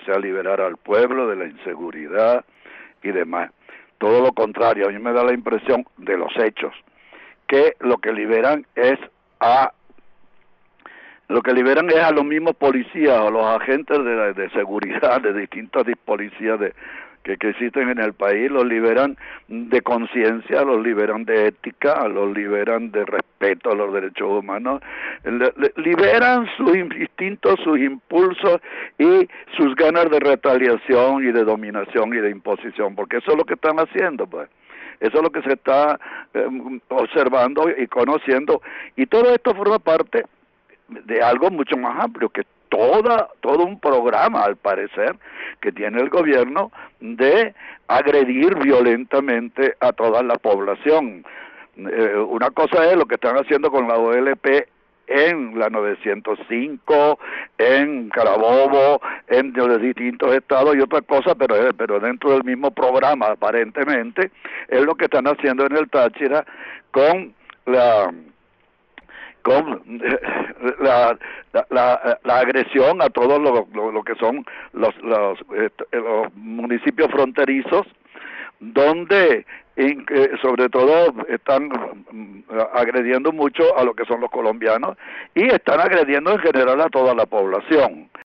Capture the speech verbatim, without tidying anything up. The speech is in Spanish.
sea, liberar al pueblo de la inseguridad y demás. Todo lo contrario, a mí me da la impresión de los hechos, que lo que liberan es a lo que liberan es a los mismos policías, a los agentes de, de seguridad de distintas policías de, que, que existen en el país, los liberan de conciencia, los liberan de ética, los liberan de respeto a los derechos humanos, le, le, liberan sus instintos, sus impulsos y sus ganas de retaliación y de dominación y de imposición, porque eso es lo que están haciendo, pues. Eso es lo que se está eh, observando y conociendo, y todo esto forma parte de algo mucho más amplio, que toda todo un programa, al parecer, que tiene el gobierno de agredir violentamente a toda la población. Eh, una cosa es lo que están haciendo con la O L P en la novecientos cinco, en Carabobo, en los distintos estados, y otra cosa, pero, pero dentro del mismo programa, aparentemente, es lo que están haciendo en el Táchira con la con la, la, la, la agresión a todos lo, lo, lo que son los, los, los municipios fronterizos, donde in, eh, sobre todo están agrediendo mucho a lo que son los colombianos y están agrediendo en general a toda la población.